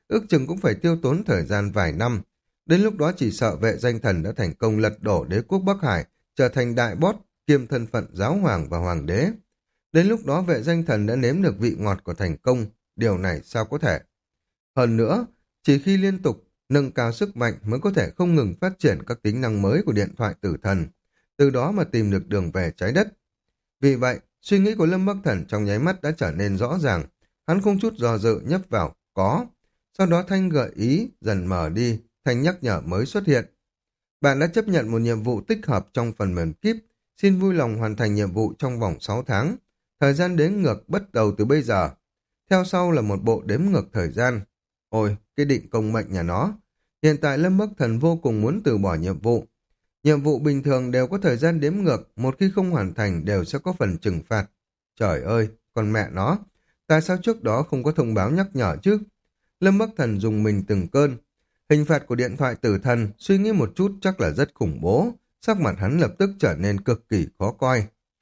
ước chừng cũng phải tiêu tốn thời gian vài năm. Đến lúc đó chỉ sợ vệ danh thần đã thành công lật đổ đế quốc Bắc Hải, trở thành đại boss, kiêm thân phận giáo hoàng và hoàng đế. Đến lúc đó vệ danh thần đã nếm được vị ngọt của thành công, điều này sao có thể. Hơn nữa, chỉ khi liên tục nâng cao sức mạnh mới có thể không ngừng phát triển các tính năng mới của điện thoại tử thần, từ đó mà tìm được đường về trái đất. Vì vậy, suy nghĩ của Lâm Bắc Thần trong nháy mắt đã trở nên rõ ràng, hắn không chút do dự nhấp vào có. Sau đó thanh gợi ý dần mở đi, thanh nhắc nhở mới xuất hiện. Bạn đã chấp nhận một nhiệm vụ tích hợp trong phần mềm Keep, xin vui lòng hoàn thành nhiệm vụ trong vòng sáu tháng. Thời gian đếm ngược bắt đầu từ bây giờ. Theo sau là một bộ đếm ngược thời gian. Ôi, cái định công mệnh nhà nó. Hiện tại Lâm Bắc Thần vô cùng muốn từ bỏ nhiệm vụ. Nhiệm vụ bình thường đều có thời gian đếm ngược, một khi không hoàn thành đều sẽ có phần trừng phạt. Trời ơi, con mẹ nó, tại sao trước đó không có thông báo nhắc nhở chứ? Lâm Bắc Thần dùng mình từng cơn. Hình phạt của điện thoại tử thần, suy nghĩ một chút chắc là rất khủng bố. Sắc mặt hắn lập tức trở nên cực kỳ khó coi.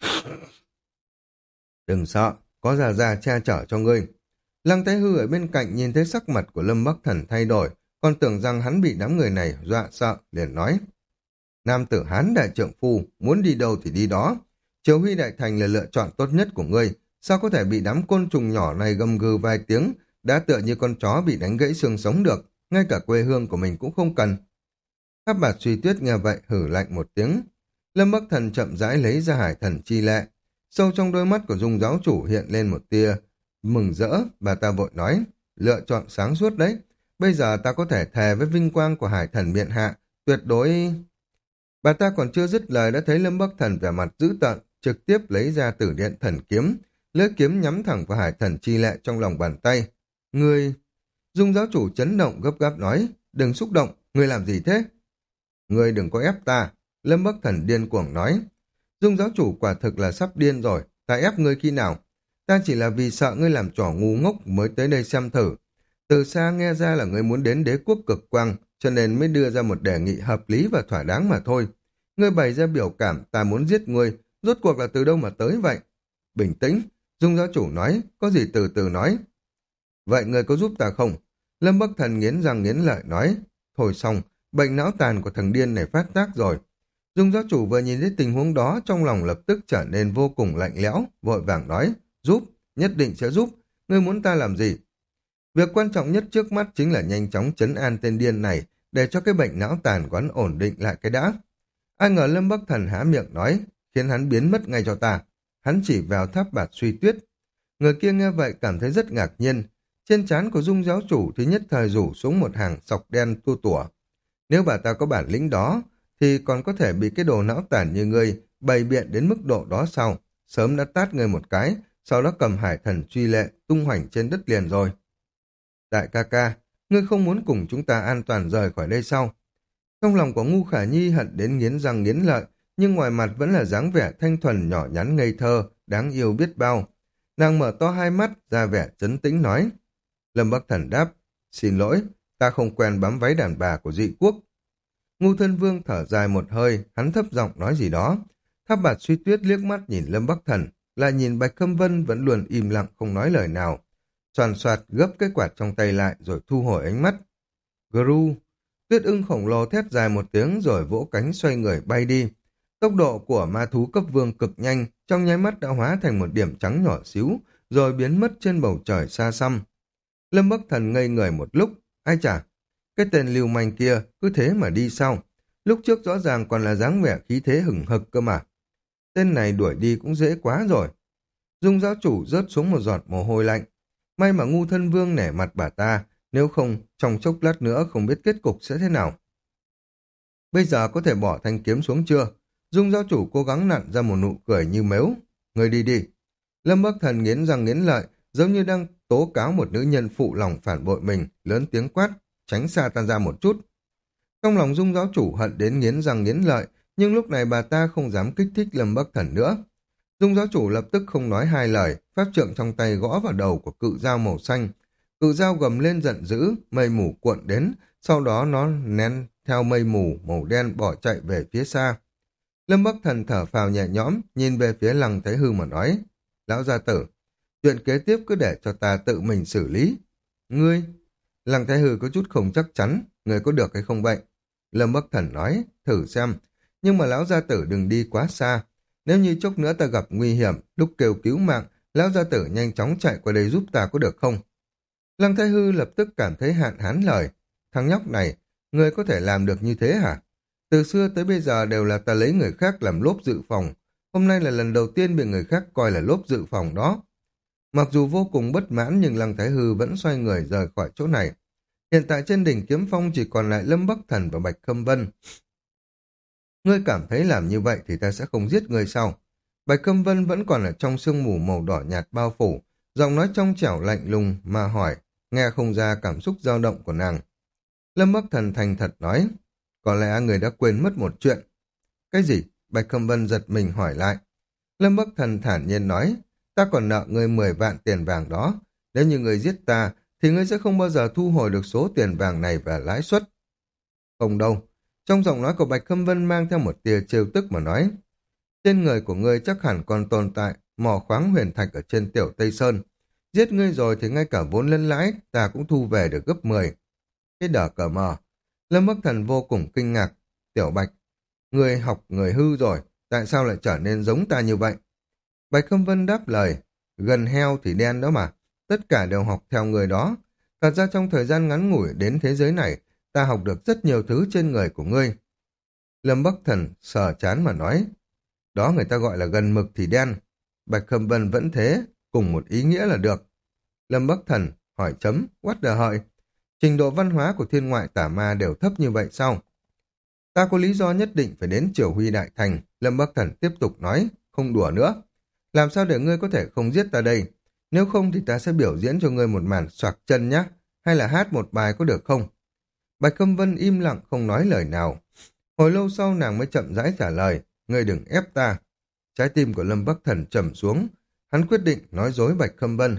Đừng sợ, có già già che chở cho ngươi. Lăng Thái Hư ở bên cạnh nhìn thấy sắc mặt của Lâm Bắc Thần thay đổi, còn tưởng rằng hắn bị đám người này dọa sợ, liền nói. Nam tử Hán đại trượng phu, muốn đi đâu thì đi đó. Triều Huy Đại Thành là lựa chọn tốt nhất của ngươi, sao có thể bị đám côn trùng nhỏ này gầm gừ vài tiếng, đã tựa như con chó bị đánh gãy xương sống được, ngay cả quê hương của mình cũng không cần. Tháp Bạt Suy Tuyết nghe vậy hử lạnh một tiếng. Lâm Bắc Thần chậm rãi lấy ra hải thần chi lệ. Sâu trong đôi mắt của Dung giáo chủ hiện lên một tia mừng rỡ, bà ta vội nói, lựa chọn sáng suốt đấy. Bây giờ ta có thể thề với vinh quang của hải thần miện hạ, tuyệt đối... Bà ta còn chưa dứt lời đã thấy Lâm Bắc Thần vẻ mặt dữ tợn, trực tiếp lấy ra tử điện thần kiếm, lưỡi kiếm nhắm thẳng vào hải thần chi lệ trong lòng bàn tay. Ngươi... Dung giáo chủ chấn động gấp gáp nói, đừng xúc động, ngươi làm gì thế? Ngươi đừng có ép ta, Lâm Bắc Thần điên cuồng nói. Dung giáo chủ quả thực là sắp điên rồi, ta ép ngươi khi nào? Ta chỉ là vì sợ ngươi làm trò ngu ngốc mới tới đây xem thử. Từ xa nghe ra là ngươi muốn đến đế quốc cực quang, cho nên mới đưa ra một đề nghị hợp lý và thỏa đáng mà thôi. Ngươi bày ra biểu cảm ta muốn giết ngươi, rốt cuộc là từ đâu mà tới vậy? Bình tĩnh, Dung giáo chủ nói, có gì từ từ nói. Vậy ngươi có giúp ta không? Lâm Bắc Thần nghiến răng nghiến lợi nói, thôi xong, bệnh não tàn của thằng điên này phát tác rồi. Dung giáo chủ vừa nhìn thấy tình huống đó trong lòng lập tức trở nên vô cùng lạnh lẽo, vội vàng nói, giúp, nhất định sẽ giúp, ngươi muốn ta làm gì? Việc quan trọng nhất trước mắt chính là nhanh chóng trấn an tên điên này để cho cái bệnh não tàn của hắn ổn định lại cái đã. Ai ngờ Lâm Bắc Thần há miệng nói, khiến hắn biến mất ngay cho ta. Hắn chỉ vào Tháp Bạt Suy Tuyết. Người kia nghe vậy cảm thấy rất ngạc nhiên. Trên trán của Dung giáo chủ thì nhất thời rủ xuống một hàng sọc đen tua tủa. Nếu bà ta có bản lĩnh đó, thì còn có thể bị cái đồ não tàn như ngươi bày biện đến mức độ đó sao? Sớm đã tát ngươi một cái, sau đó cầm hải thần truy lệ tung hoành trên đất liền rồi. Đại ca ca, ngươi không muốn cùng chúng ta an toàn rời khỏi đây sao? Trong lòng của Ngu Khả Nhi hận đến nghiến răng nghiến lợi, nhưng ngoài mặt vẫn là dáng vẻ thanh thuần nhỏ nhắn ngây thơ, đáng yêu biết bao. Nàng mở to hai mắt, ra vẻ trấn tĩnh nói. Lâm Bắc Thần đáp, xin lỗi, ta không quen bám váy đàn bà của dị quốc. Ngu Thân Vương thở dài một hơi, hắn thấp giọng nói gì đó. Tháp Bạt Suy Tuyết liếc mắt nhìn Lâm Bắc Thần, lại nhìn Bạch Khâm Vân vẫn luôn im lặng không nói lời nào. Soàn soạt gấp cái quạt trong tay lại rồi thu hồi ánh mắt. Gru, Tuyết ưng khổng lồ thét dài một tiếng rồi vỗ cánh xoay người bay đi. Tốc độ của ma thú cấp vương cực nhanh, trong nháy mắt đã hóa thành một điểm trắng nhỏ xíu, rồi biến mất trên bầu trời xa xăm. Lâm Bắc Thần ngây người một lúc, ai chả, cái tên lưu manh kia cứ thế mà đi sau. Lúc trước rõ ràng còn là dáng vẻ khí thế hừng hực cơ mà. Tên này đuổi đi cũng dễ quá rồi. Dung giáo chủ rớt xuống một giọt mồ hôi lạnh. May mà Ngu Thân Vương nể mặt bà ta, nếu không, trong chốc lát nữa không biết kết cục sẽ thế nào. Bây giờ có thể bỏ thanh kiếm xuống chưa? Dung giáo chủ cố gắng nặn ra một nụ cười như mếu. Người đi đi. Lâm Bắc Thần nghiến răng nghiến lợi, giống như đang tố cáo một nữ nhân phụ lòng phản bội mình, lớn tiếng quát, tránh xa ta ra một chút. Trong lòng Dung giáo chủ hận đến nghiến răng nghiến lợi, nhưng lúc này bà ta không dám kích thích Lâm Bắc Thần nữa. Dung giáo chủ lập tức không nói hai lời, pháp trượng trong tay gõ vào đầu của cự dao màu xanh. Cự dao gầm lên giận dữ, mây mù cuộn đến, sau đó nó nén theo mây mù màu đen bỏ chạy về phía xa. Lâm Bắc Thần thở phào nhẹ nhõm, nhìn về phía Lăng Thái Hư mà nói, lão gia tử, chuyện kế tiếp cứ để cho ta tự mình xử lý. Ngươi, Lăng Thái Hư có chút không chắc chắn, người có được hay không vậy? Lâm Bắc Thần nói, thử xem, nhưng mà lão gia tử đừng đi quá xa. Nếu như chốc nữa ta gặp nguy hiểm, lúc kêu cứu mạng, lão gia tử nhanh chóng chạy qua đây giúp ta có được không? Lăng Thái Hư lập tức cảm thấy hạn hán lời. Thằng nhóc này, người có thể làm được như thế hả? Từ xưa tới bây giờ đều là ta lấy người khác làm lốp dự phòng. Hôm nay là lần đầu tiên bị người khác coi là lốp dự phòng đó. Mặc dù vô cùng bất mãn nhưng Lăng Thái Hư vẫn xoay người rời khỏi chỗ này. Hiện tại trên đỉnh Kiếm Phong chỉ còn lại Lâm Bắc Thần và Bạch Khâm Vân. Ngươi cảm thấy làm như vậy thì ta sẽ không giết ngươi sau. Bạch Khâm Vân vẫn còn ở trong sương mù màu đỏ nhạt bao phủ, giọng nói trong trẻo lạnh lùng mà hỏi, nghe không ra cảm xúc dao động của nàng. Lâm Bắc Thần thành thật nói, có lẽ người đã quên mất một chuyện. Cái gì? Bạch Khâm Vân giật mình hỏi lại. Lâm Bắc Thần thản nhiên nói, ta còn nợ ngươi mười vạn tiền vàng đó. Nếu như ngươi giết ta, thì ngươi sẽ không bao giờ thu hồi được số tiền vàng này và lãi suất. Không đâu. Trong giọng nói của Bạch Khâm Vân mang theo một tia trêu tức mà nói, trên người của ngươi chắc hẳn còn tồn tại mỏ khoáng huyền thạch ở trên tiểu Tây Sơn. Giết ngươi rồi thì ngay cả vốn lẫn lãi ta cũng thu về được gấp mười. Cái đờ cờ mờ. Lâm Bắc Thần vô cùng kinh ngạc. Tiểu Bạch, ngươi học người hư rồi, tại sao lại trở nên giống ta như vậy? Bạch Khâm Vân đáp lời, gần heo thì đen đó mà, tất cả đều học theo người đó. Thật ra trong thời gian ngắn ngủi đến thế giới này, ta học được rất nhiều thứ trên người của ngươi. Lâm Bắc Thần sờ chán mà nói, đó người ta gọi là gần mực thì đen. Bạch Khâm Vân vẫn thế, cùng một ý nghĩa là được. Lâm Bắc Thần hỏi chấm, what the hợi. Trình độ văn hóa của thiên ngoại tả ma đều thấp như vậy sao? Ta có lý do nhất định phải đến Triều Huy Đại Thành. Lâm Bắc Thần tiếp tục nói, không đùa nữa. Làm sao để ngươi có thể không giết ta đây? Nếu không thì ta sẽ biểu diễn cho ngươi một màn xoạc chân nhé. Hay là hát một bài có được không? Bạch Khâm Vân im lặng không nói lời nào. Hồi lâu sau nàng mới chậm rãi trả lời, ngươi đừng ép ta. Trái tim của Lâm Bắc Thần trầm xuống. Hắn quyết định nói dối Bạch Khâm Vân.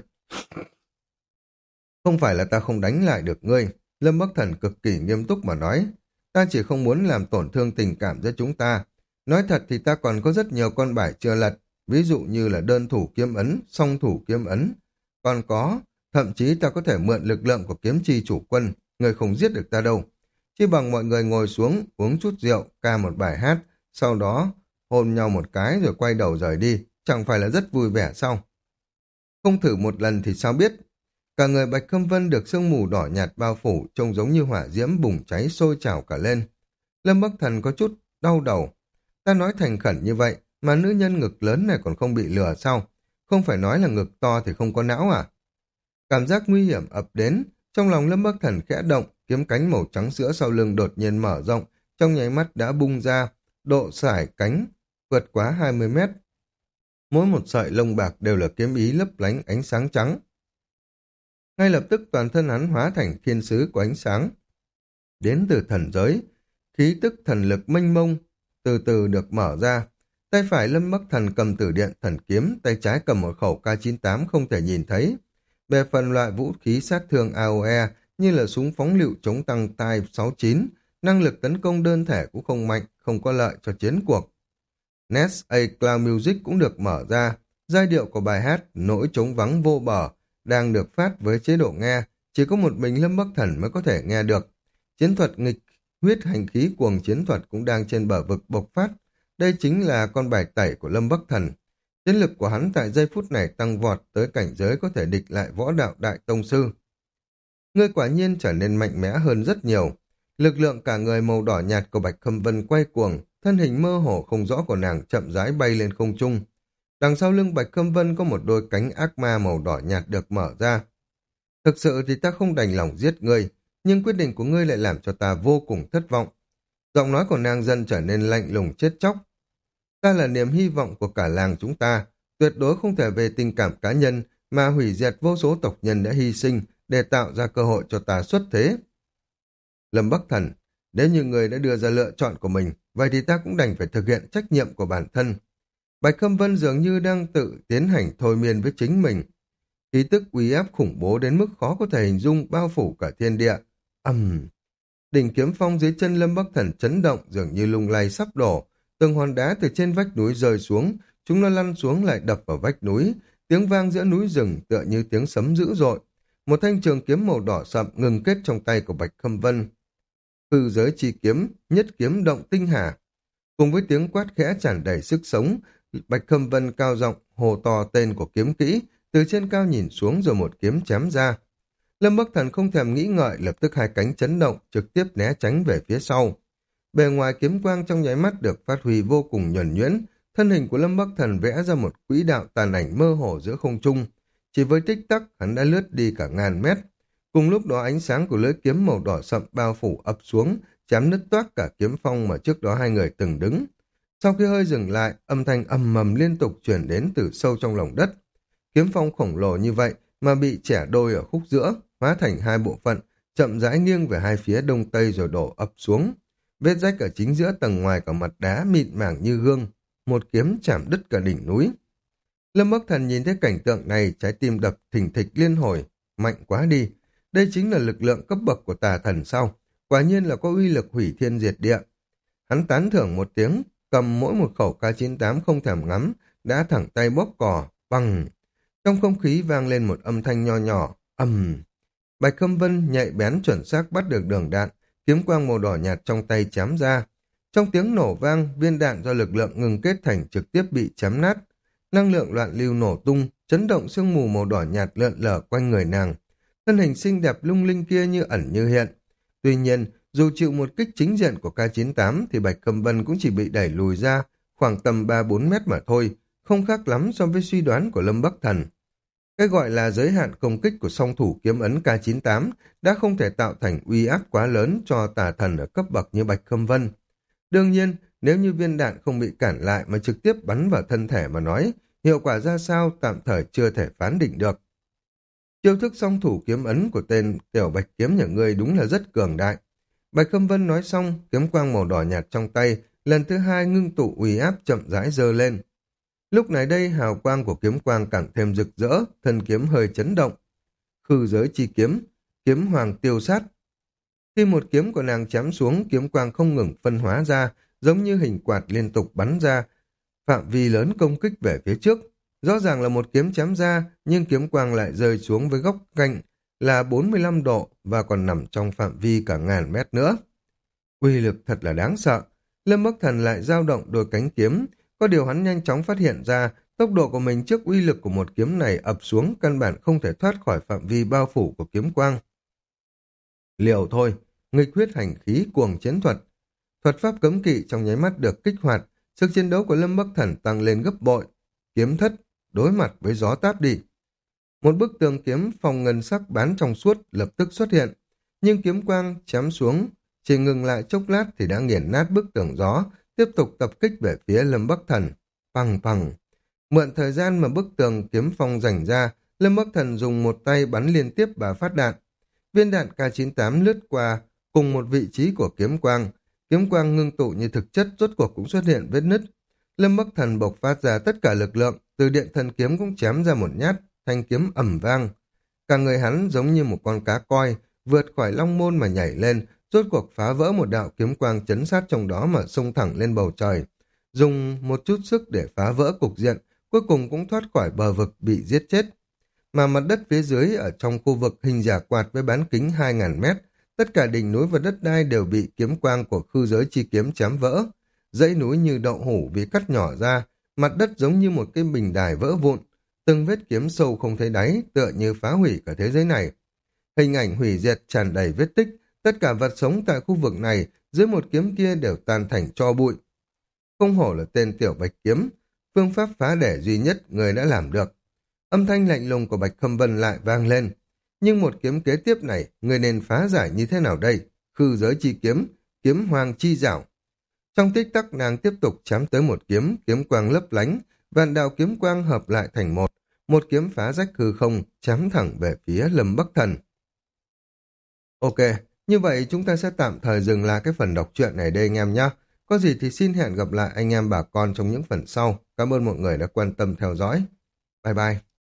Không phải là ta không đánh lại được ngươi. Lâm Bắc Thần cực kỳ nghiêm túc mà nói. Ta chỉ không muốn làm tổn thương tình cảm giữa chúng ta. Nói thật thì ta còn có rất nhiều con bài chưa lật. Ví dụ như là đơn thủ kiếm ấn, song thủ kiếm ấn. Còn có, thậm chí ta có thể mượn lực lượng của kiếm chi chủ quân. Người không giết được ta đâu. Chỉ bằng mọi người ngồi xuống, uống chút rượu, ca một bài hát. Sau đó hôn nhau một cái rồi quay đầu rời đi. Chẳng phải là rất vui vẻ sao? Không thử một lần thì sao biết? Cả người Bạch Khâm Vân được sương mù đỏ nhạt bao phủ, trông giống như hỏa diễm bùng cháy sôi trào cả lên. Lâm Bắc Thần có chút đau đầu. Ta nói thành khẩn như vậy, mà nữ nhân ngực lớn này còn không bị lừa sao? Không phải nói là ngực to thì không có não à? Cảm giác nguy hiểm ập đến, trong lòng Lâm Bắc Thần khẽ động, kiếm cánh màu trắng sữa sau lưng đột nhiên mở rộng, trong nháy mắt đã bung ra, độ sải cánh vượt quá hai mươi mét. Mỗi một sợi lông bạc đều là kiếm ý lấp lánh ánh sáng trắng. Ngay lập tức toàn thân hắn hóa thành thiên sứ của ánh sáng. Đến từ thần giới, khí tức thần lực mênh mông, từ từ được mở ra. Tay phải Lâm Bắc Thần cầm tử điện thần kiếm, tay trái cầm một khẩu K chín tám không thể nhìn thấy. Về phần loại vũ khí sát thương a o e như là súng phóng lựu chống tăng tai sáu chín, năng lực tấn công đơn thể cũng không mạnh, không có lợi cho chiến cuộc. Nest A Cloud Music cũng được mở ra, giai điệu của bài hát Nỗi trống vắng vô bờ đang được phát với chế độ nghe, chỉ có một mình Lâm Bắc Thần mới có thể nghe được. Chiến thuật nghịch huyết hành khí cuồng chiến thuật cũng đang trên bờ vực bộc phát. Đây chính là con bài tẩy của Lâm Bắc Thần. Chiến lực của hắn tại giây phút này tăng vọt tới cảnh giới có thể địch lại võ đạo đại tông sư. Ngươi quả nhiên trở nên mạnh mẽ hơn rất nhiều. Lực lượng cả người màu đỏ nhạt của Bạch Khâm Vân quay cuồng, thân hình mơ hồ không rõ của nàng chậm rãi bay lên không trung. Đằng sau lưng Bạch Khâm Vân có một đôi cánh ác ma màu đỏ nhạt được mở ra. Thực sự thì ta không đành lòng giết ngươi, nhưng quyết định của ngươi lại làm cho ta vô cùng thất vọng. Giọng nói của nàng dần trở nên lạnh lùng chết chóc. Ta là niềm hy vọng của cả làng chúng ta, tuyệt đối không thể về tình cảm cá nhân mà hủy diệt vô số tộc nhân đã hy sinh để tạo ra cơ hội cho ta xuất thế. Lâm Bắc Thần, nếu như người đã đưa ra lựa chọn của mình, vậy thì ta cũng đành phải thực hiện trách nhiệm của bản thân. Bạch Khâm Vân dường như đang tự tiến hành thôi miên với chính mình. Khí tức uy áp khủng bố đến mức khó có thể hình dung bao phủ cả thiên địa. Ầm! Uhm. Đỉnh kiếm phong dưới chân Lâm Bắc Thần chấn động dường như lung lay sắp đổ. Từng hòn đá từ trên vách núi rơi xuống, chúng nó lăn xuống lại đập vào vách núi. Tiếng vang giữa núi rừng tựa như tiếng sấm dữ dội. một thanh trường kiếm màu đỏ sậm ngừng kết trong tay của Bạch Khâm Vân. Hư giới chi kiếm, nhất kiếm động tinh hà. Cùng với tiếng quát khẽ tràn đầy sức sống, Bạch Khâm Vân cao giọng hô to tên của kiếm kỹ, từ trên cao nhìn xuống rồi một kiếm chém ra. Lâm Bắc Thần không thèm nghĩ ngợi, lập tức hai cánh chấn động, trực tiếp né tránh về phía sau. Bề ngoài kiếm quang trong nháy mắt được phát huy vô cùng nhuần nhuyễn, thân hình của Lâm Bắc Thần vẽ ra một quỹ đạo tàn ảnh mơ hồ giữa không trung. Chỉ với tích tắc, hắn đã lướt đi cả ngàn mét. Cùng lúc đó ánh sáng của lưỡi kiếm màu đỏ sậm bao phủ ập xuống, chém nứt toác cả kiếm phong mà trước đó hai người từng đứng. Sau khi hơi dừng lại, âm thanh ầm mầm liên tục chuyển đến từ sâu trong lòng đất. Kiếm phong khổng lồ như vậy mà bị chẻ đôi ở khúc giữa, hóa thành hai bộ phận, chậm rãi nghiêng về hai phía đông tây rồi đổ ập xuống. Vết rách ở chính giữa tầng ngoài cả mặt đá mịn màng như gương, một kiếm chạm đứt cả đỉnh núi. Lâm Bắc Thần nhìn thấy cảnh tượng này, trái tim đập thình thịch liên hồi, mạnh quá đi. Đây chính là lực lượng cấp bậc của tà thần sau, quả nhiên là có uy lực hủy thiên diệt địa. Hắn tán thưởng một tiếng, cầm mỗi một khẩu K chín tám không thèm ngắm, đã thẳng tay bóp cò, bằng. Trong không khí vang lên một âm thanh nho nhỏ, ầm. Bạch Khâm Vân nhạy bén chuẩn xác bắt được đường đạn, kiếm quang màu đỏ nhạt trong tay chém ra. Trong tiếng nổ vang, viên đạn do lực lượng ngừng kết thành trực tiếp bị chém nát. Năng lượng loạn lưu nổ tung, chấn động sương mù màu đỏ nhạt lượn lờ quanh người nàng. Thân hình xinh đẹp lung linh kia như ẩn như hiện. Tuy nhiên, dù chịu một kích chính diện của K chín tám thì Bạch Khâm Vân cũng chỉ bị đẩy lùi ra khoảng tầm ba bốn mét mà thôi, không khác lắm so với suy đoán của Lâm Bắc Thần. Cái gọi là giới hạn công kích của song thủ kiếm ấn K chín tám đã không thể tạo thành uy áp quá lớn cho tà thần ở cấp bậc như Bạch Khâm Vân. Đương nhiên, nếu như viên đạn không bị cản lại mà trực tiếp bắn vào thân thể mà nói, hiệu quả ra sao tạm thời chưa thể phán định được. Chiêu thức song thủ kiếm ấn của tên tiểu Bạch kiếm nhà ngươi đúng là rất cường đại. Bạch Khâm Vân nói xong, kiếm quang màu đỏ nhạt trong tay, lần thứ hai ngưng tụ uy áp chậm rãi dơ lên. Lúc này đây hào quang của kiếm quang càng thêm rực rỡ, thân kiếm hơi chấn động. Khư giới chi kiếm, kiếm hoàng tiêu sát. Khi một kiếm của nàng chém xuống, kiếm quang không ngừng phân hóa ra, giống như hình quạt liên tục bắn ra, phạm vi lớn công kích về phía trước. Rõ ràng là một kiếm chém ra, nhưng kiếm quang lại rơi xuống với góc cạnh là bốn mươi lăm độ và còn nằm trong phạm vi cả ngàn mét nữa. Uy lực thật là đáng sợ. Lâm Bắc Thần lại dao động đôi cánh kiếm, có điều hắn nhanh chóng phát hiện ra tốc độ của mình trước uy lực của một kiếm này ập xuống căn bản không thể thoát khỏi phạm vi bao phủ của kiếm quang. Liều thôi, nghịch huyết hành khí cuồng chiến thuật. Thuật pháp cấm kỵ trong nháy mắt được kích hoạt, sức chiến đấu của Lâm Bắc Thần tăng lên gấp bội. Kiếm thất, đối mặt với gió táp đi. Một bức tường kiếm phòng ngân sắc bán trong suốt lập tức xuất hiện, nhưng kiếm quang chém xuống, chỉ ngừng lại chốc lát thì đã nghiền nát bức tường gió, tiếp tục tập kích về phía Lâm Bắc Thần. Phằng phằng. Mượn thời gian mà bức tường kiếm phong dành ra, Lâm Bắc Thần dùng một tay bắn liên tiếp ba phát đạn. Viên đạn K chín tám lướt qua cùng một vị trí của kiếm quang. Kiếm quang ngưng tụ như thực chất rốt cuộc cũng xuất hiện vết nứt. Lâm Bắc Thần bộc phát ra tất cả lực lượng, từ điện thần kiếm cũng chém ra một nhát, thanh kiếm ầm vang. Cả người hắn giống như một con cá coi, vượt khỏi long môn mà nhảy lên, rốt cuộc phá vỡ một đạo kiếm quang chấn sát trong đó mà xông thẳng lên bầu trời. Dùng một chút sức để phá vỡ cục diện, cuối cùng cũng thoát khỏi bờ vực bị giết chết. Mà mặt đất phía dưới ở trong khu vực hình giả quạt với bán kính hai ngàn mét, tất cả đỉnh núi và đất đai đều bị kiếm quang của khư giới chi kiếm chém vỡ. Dãy núi như đậu hũ bị cắt nhỏ ra, mặt đất giống như một cái bình đài vỡ vụn, từng vết kiếm sâu không thấy đáy, tựa như phá hủy cả thế giới này. Hình ảnh hủy diệt tràn đầy vết tích, tất cả vật sống tại khu vực này dưới một kiếm kia đều tan thành tro bụi. Không hổ là tên tiểu Bạch kiếm, phương pháp phá đẻ duy nhất người đã làm được. Âm thanh lạnh lùng của Bạch Khâm Vân lại vang lên. Nhưng một kiếm kế tiếp này, người nên phá giải như thế nào đây? Khư giới chi kiếm, kiếm hoàng chi dảo. Trong tích tắc nàng tiếp tục chém tới một kiếm, kiếm quang lấp lánh, vạn đạo kiếm quang hợp lại thành một. Một kiếm phá rách hư không, chém thẳng về phía Lâm Bắc Thần. Ok, như vậy chúng ta sẽ tạm thời dừng lại cái phần đọc truyện này đây anh em nhé. Có gì thì xin hẹn gặp lại anh em bà con trong những phần sau. Cảm ơn mọi người đã quan tâm theo dõi. Bye bye.